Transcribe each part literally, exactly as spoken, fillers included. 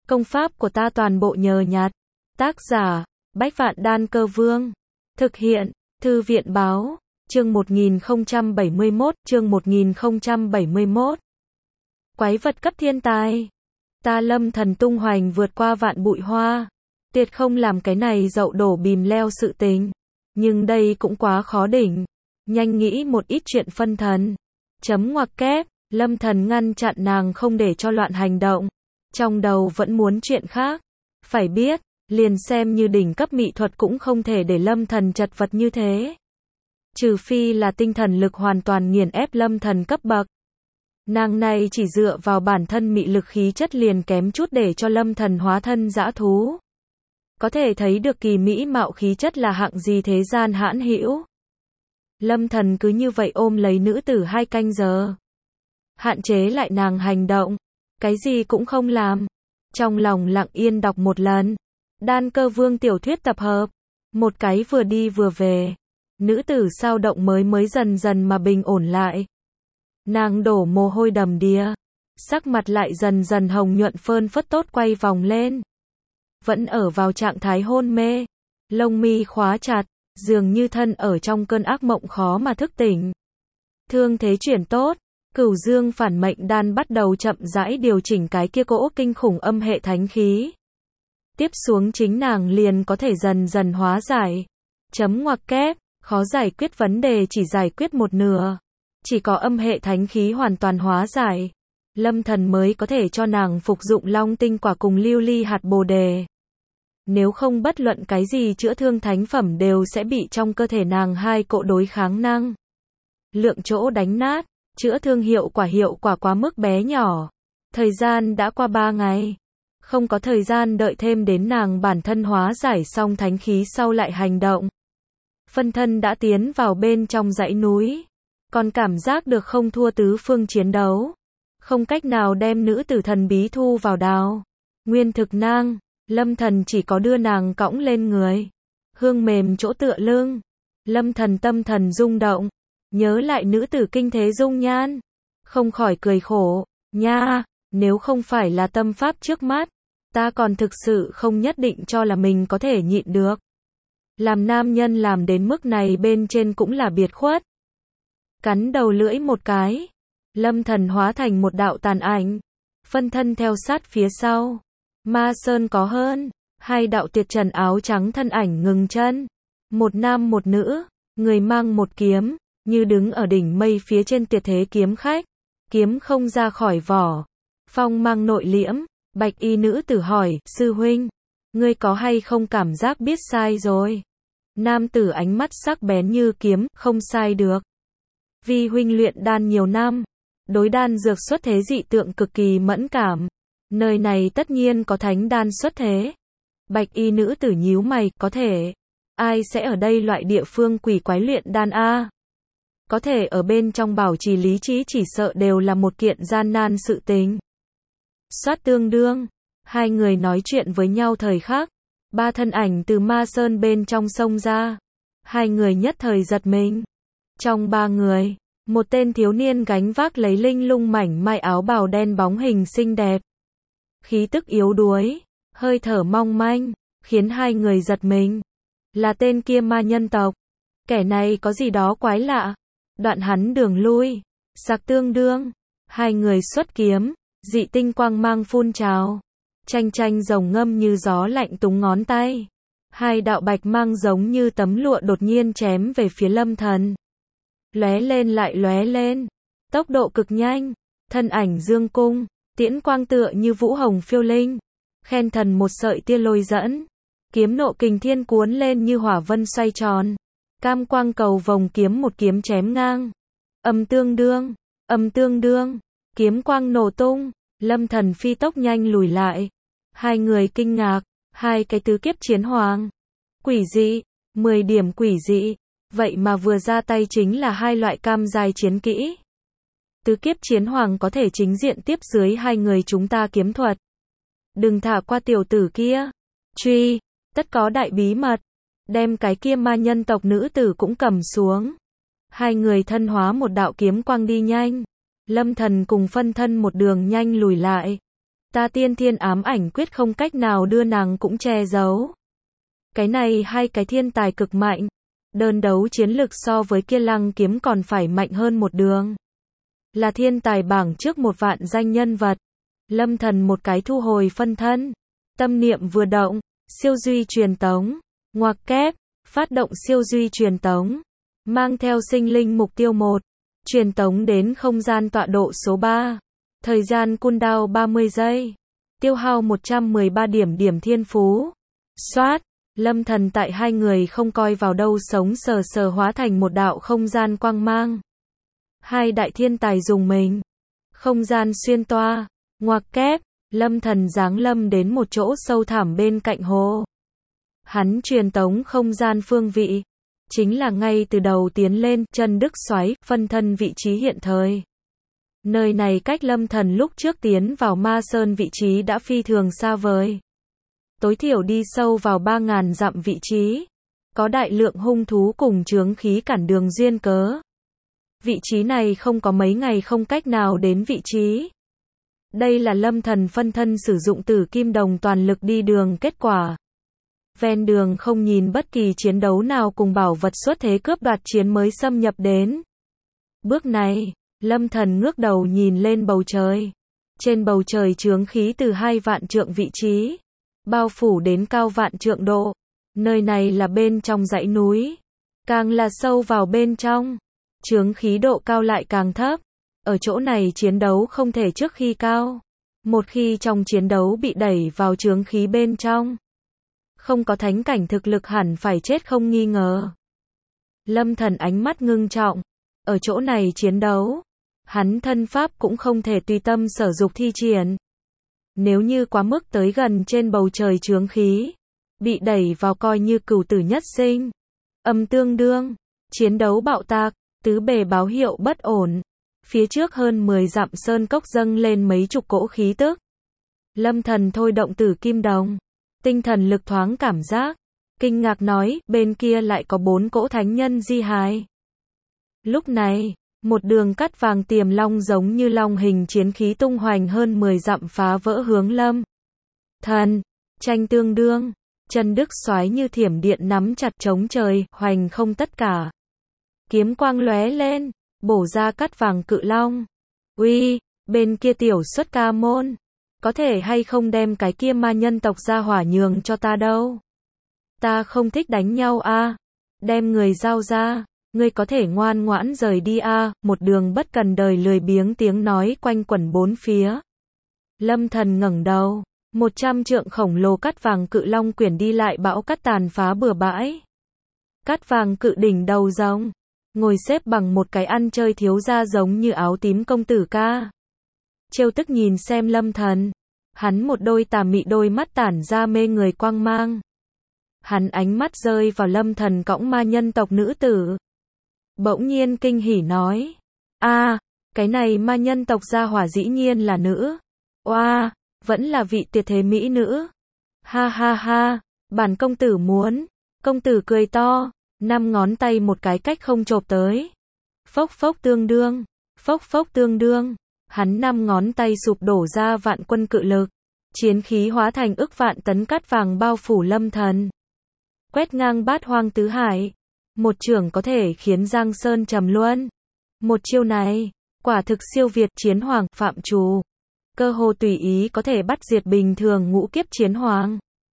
Công pháp của ta toàn bộ nhờ nhặt. Tác giả, Bách Vạn Đan Cơ Vương. Thực hiện, Thư viện Báo, chương một nghìn không trăm bảy mươi mốt, chương một nghìn không trăm bảy mươi mốt. Quái vật cấp thiên tài. Ta Lâm Thần tung hoành vượt qua vạn bụi hoa. Tuyệt không làm cái này dậu đổ bìm leo sự tình. Nhưng đây cũng quá khó đỉnh. Nhanh nghĩ một ít chuyện phân thần. Chấm ngoặc kép, Lâm Thần ngăn chặn nàng không để cho loạn hành động. Trong đầu vẫn muốn chuyện khác. Phải biết, liền xem như đỉnh cấp mỹ thuật cũng không thể để Lâm Thần chật vật như thế. Trừ phi là tinh thần lực hoàn toàn nghiền ép Lâm Thần cấp bậc. Nàng này chỉ dựa vào bản thân mị lực khí chất liền kém chút để cho Lâm Thần hóa thân dã thú. Có thể thấy được kỳ mỹ mạo khí chất là hạng gì thế gian hãn hữu. Lâm Thần cứ như vậy ôm lấy nữ tử hai canh giờ. Hạn chế lại nàng hành động. Cái gì cũng không làm. Trong lòng lặng yên đọc một lần. Đan Cơ Vương tiểu thuyết tập hợp. Một cái vừa đi vừa về. Nữ tử sao động mới mới dần dần mà bình ổn lại. Nàng đổ mồ hôi đầm đìa. Sắc mặt lại dần dần hồng nhuận phơn phất tốt quay vòng lên. Vẫn ở vào trạng thái hôn mê. Lông mi khóa chặt. Dường như thân ở trong cơn ác mộng khó mà thức tỉnh. Thương thế chuyển tốt. Cửu dương phản mệnh đan bắt đầu chậm rãi điều chỉnh cái kia cỗ kinh khủng âm hệ thánh khí. Tiếp xuống chính nàng liền có thể dần dần hóa giải. Chấm ngoặc kép, khó giải quyết vấn đề chỉ giải quyết một nửa. Chỉ có âm hệ thánh khí hoàn toàn hóa giải. Lâm Thần mới có thể cho nàng phục dụng long tinh quả cùng lưu ly hạt bồ đề. Nếu không bất luận cái gì chữa thương thánh phẩm đều sẽ bị trong cơ thể nàng hai cỗ đối kháng năng. Lượng chỗ đánh nát. Chữa thương hiệu quả hiệu quả quá mức bé nhỏ. Thời gian đã qua ba ngày. Không có thời gian đợi thêm đến nàng bản thân hóa giải xong thánh khí sau lại hành động. Phân thân đã tiến vào bên trong dãy núi. Còn cảm giác được không thua tứ phương chiến đấu. Không cách nào đem nữ tử thần bí thu vào đào. Nguyên thực nang, Lâm Thần chỉ có đưa nàng cõng lên người. Hương mềm chỗ tựa lưng. Lâm Thần tâm thần rung động. Nhớ lại nữ tử kinh thế dung nhan. Không khỏi cười khổ. Nha, nếu không phải là tâm pháp trước mắt. Ta còn thực sự không nhất định cho là mình có thể nhịn được. Làm nam nhân làm đến mức này bên trên cũng là biệt khuất. Cắn đầu lưỡi một cái. Lâm Thần hóa thành một đạo tàn ảnh. Phân thân theo sát phía sau. Ma Sơn có hơn. Hai đạo tuyệt trần áo trắng thân ảnh ngừng chân. Một nam một nữ. Người mang một kiếm. Như đứng ở đỉnh mây phía trên tuyệt thế kiếm khách. Kiếm không ra khỏi vỏ. Phong mang nội liễm. Bạch y nữ tử hỏi, sư huynh. Ngươi có hay không cảm giác biết sai rồi? Nam tử ánh mắt sắc bén như kiếm, không sai được. Vì huynh luyện đan nhiều năm. Đối đan dược xuất thế dị tượng cực kỳ mẫn cảm. Nơi này tất nhiên có thánh đan xuất thế. Bạch y nữ tử nhíu mày, có thể. Ai sẽ ở đây loại địa phương quỷ quái luyện đan a? Có thể ở bên trong bảo trì lý trí chỉ sợ đều là một kiện gian nan sự tình. Soát tương đương. Hai người nói chuyện với nhau thời khắc. Ba thân ảnh từ ma sơn bên trong sông ra. Hai người nhất thời giật mình. Trong ba người, một tên thiếu niên gánh vác lấy linh lung mảnh mai áo bào đen bóng hình xinh đẹp. Khí tức yếu đuối, hơi thở mong manh, khiến hai người giật mình. Là tên kia ma nhân tộc. Kẻ này có gì đó quái lạ. Đoạn hắn đường lui. Sạc tương đương. Hai người xuất kiếm. Dị tinh quang mang phun trào. Tranh tranh rồng ngâm như gió lạnh túng ngón tay. Hai đạo bạch mang giống như tấm lụa đột nhiên chém về phía Lâm Thần. Lóe lên lại lóe lên. Tốc độ cực nhanh. Thân ảnh dương cung. Tiễn quang tựa như vũ hồng phiêu linh. Khen thần một sợi tia lôi dẫn. Kiếm nộ kình thiên cuốn lên như hỏa vân xoay tròn. Cam quang cầu vòng kiếm một kiếm chém ngang. Âm tương đương. Âm tương đương. Kiếm quang nổ tung. Lâm Thần phi tốc nhanh lùi lại. Hai người kinh ngạc. Hai cái tứ kiếp chiến hoàng. Quỷ dị. Mười điểm quỷ dị. Vậy mà vừa ra tay chính là hai loại cam giai chiến kỹ. Tứ kiếp chiến hoàng có thể chính diện tiếp dưới hai người chúng ta kiếm thuật. Đừng thả qua tiểu tử kia. Truy. Tất có đại bí mật. Đem cái kia ma nhân tộc nữ tử cũng cầm xuống. Hai người thân hóa một đạo kiếm quang đi nhanh. Lâm Thần cùng phân thân một đường nhanh lùi lại. Ta tiên thiên ám ảnh quyết không cách nào đưa nàng cũng che giấu. Cái này hai cái thiên tài cực mạnh. Đơn đấu chiến lực so với kia Lăng Kiếm còn phải mạnh hơn một đường. Là thiên tài bảng trước một vạn danh nhân vật. Lâm Thần một cái thu hồi phân thân. Tâm niệm vừa động, siêu duy truyền tống. Ngoặc kép, phát động siêu duy truyền tống. Mang theo sinh linh mục tiêu một. Truyền tống đến không gian tọa độ số ba. Thời gian cooldown ba mươi giây. Tiêu hao một trăm mười ba điểm điểm thiên phú. Xoát, Lâm Thần tại hai người không coi vào đâu sống sờ sờ hóa thành một đạo không gian quang mang. Hai đại thiên tài dùng mình. Không gian xuyên toa, ngoặc kép, Lâm Thần giáng lâm đến một chỗ sâu thẳm bên cạnh hồ. Hắn truyền tống không gian phương vị. Chính là ngay từ đầu tiến lên, chân đức xoáy, phân thân vị trí hiện thời. Nơi này cách Lâm Thần lúc trước tiến vào Ma Sơn vị trí đã phi thường xa vời. Tối thiểu đi sâu vào ba ngàn dặm vị trí. Có đại lượng hung thú cùng chướng khí cản đường duyên cớ. Vị trí này không có mấy ngày không cách nào đến vị trí. Đây là Lâm Thần phân thân sử dụng tử kim đồng toàn lực đi đường kết quả. Ven đường không nhìn bất kỳ chiến đấu nào cùng bảo vật xuất thế cướp đoạt chiến mới xâm nhập đến. Bước này, Lâm Thần ngước đầu nhìn lên bầu trời. Trên bầu trời chướng khí từ hai vạn trượng vị trí, bao phủ đến cao vạn trượng độ. Nơi này là bên trong dãy núi. Càng là sâu vào bên trong, chướng khí độ cao lại càng thấp. Ở chỗ này chiến đấu không thể trước khi cao. Một khi trong chiến đấu bị đẩy vào chướng khí bên trong, không có thánh cảnh thực lực hẳn phải chết không nghi ngờ. Lâm Thần ánh mắt ngưng trọng. Ở chỗ này chiến đấu, hắn thân pháp cũng không thể tùy tâm sở dục thi triển. Nếu như quá mức tới gần trên bầu trời chướng khí, bị đẩy vào coi như cửu tử nhất sinh. Âm tương đương, chiến đấu bạo tạc, tứ bề báo hiệu bất ổn. Phía trước hơn mười dặm sơn cốc dâng lên mấy chục cỗ khí tức. Lâm Thần thôi động tử kim đồng, tinh thần lực thoáng cảm giác, kinh ngạc nói, bên kia lại có bốn cỗ thánh nhân di hài. Lúc này, một đường cắt vàng tiềm long giống như long hình chiến khí tung hoành hơn mười dặm phá vỡ hướng Lâm Thần, tranh tương đương, chân đức xoáy như thiểm điện nắm chặt chống trời, hoành không tất cả. Kiếm quang lóe lên, bổ ra cắt vàng cự long. Uy, bên kia tiểu xuất ca môn, có thể hay không đem cái kia ma nhân tộc ra hỏa nhường cho ta đâu. Ta không thích đánh nhau a, à. Đem người giao ra, ngươi có thể ngoan ngoãn rời đi a, à. Một đường bất cần đời lười biếng tiếng nói quanh quẩn bốn phía. Lâm Thần ngẩng đầu, một trăm trượng khổng lồ cắt vàng cự long quyển đi lại bão cắt tàn phá bừa bãi. Cắt vàng cự đỉnh đầu rồng, ngồi xếp bằng một cái ăn chơi thiếu gia giống như áo tím công tử ca. Trêu tức nhìn xem Lâm Thần, hắn một đôi tà mị đôi mắt tản ra mê người quang mang. Hắn ánh mắt rơi vào Lâm Thần cõng ma nhân tộc nữ tử. Bỗng nhiên kinh hỉ nói, a, cái này ma nhân tộc gia hỏa dĩ nhiên là nữ. Oa, vẫn là vị tuyệt thế mỹ nữ. Ha ha ha, bản công tử muốn. Công tử cười to, năm ngón tay một cái cách không chộp tới. Phốc phốc tương đương, phốc phốc tương đương, hắn năm ngón tay sụp đổ ra vạn quân cự lực. Chiến khí hóa thành ức vạn tấn cát vàng bao phủ Lâm Thần. Quét ngang bát hoang tứ hải. Một chưởng có thể khiến Giang Sơn trầm luân. Một chiêu này, quả thực siêu việt chiến hoàng phạm trù. Cơ hồ tùy ý có thể bắt diệt bình thường ngũ kiếp chiến hoàng.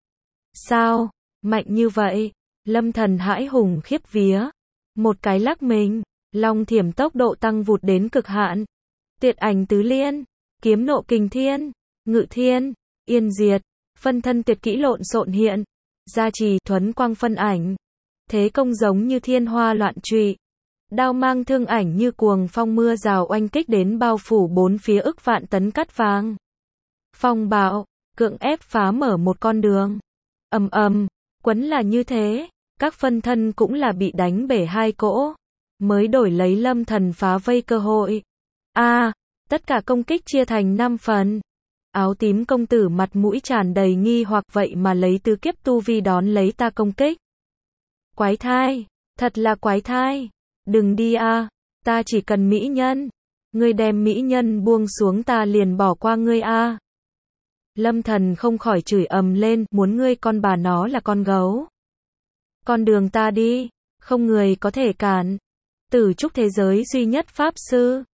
Sao? Mạnh như vậy? Lâm Thần hãi hùng khiếp vía. Một cái lắc mình, long thiểm tốc độ tăng vụt đến cực hạn. Tuyệt ảnh tứ liên, kiếm nộ kình thiên, ngự thiên, yên diệt, phân thân tuyệt kỹ lộn xộn hiện, gia trì thuấn quang phân ảnh. Thế công giống như thiên hoa loạn trụy. Đao mang thương ảnh như cuồng phong mưa rào oanh kích đến bao phủ bốn phía ức vạn tấn cát vàng. Phong bạo, cưỡng ép phá mở một con đường. Ầm ầm, quấn là như thế, các phân thân cũng là bị đánh bể hai cỗ, mới đổi lấy Lâm Thần phá vây cơ hội. A, à, tất cả công kích chia thành năm phần. Áo tím công tử mặt mũi tràn đầy nghi hoặc vậy mà lấy tứ kiếp tu vi đón lấy ta công kích. Quái thai, thật là quái thai. Đừng đi a, à, ta chỉ cần mỹ nhân. Ngươi đem mỹ nhân buông xuống ta liền bỏ qua ngươi a. À. Lâm Thần không khỏi chửi ầm lên, muốn ngươi con bà nó là con gấu. Con đường ta đi, không người có thể cản. Tử trúc thế giới duy nhất pháp sư.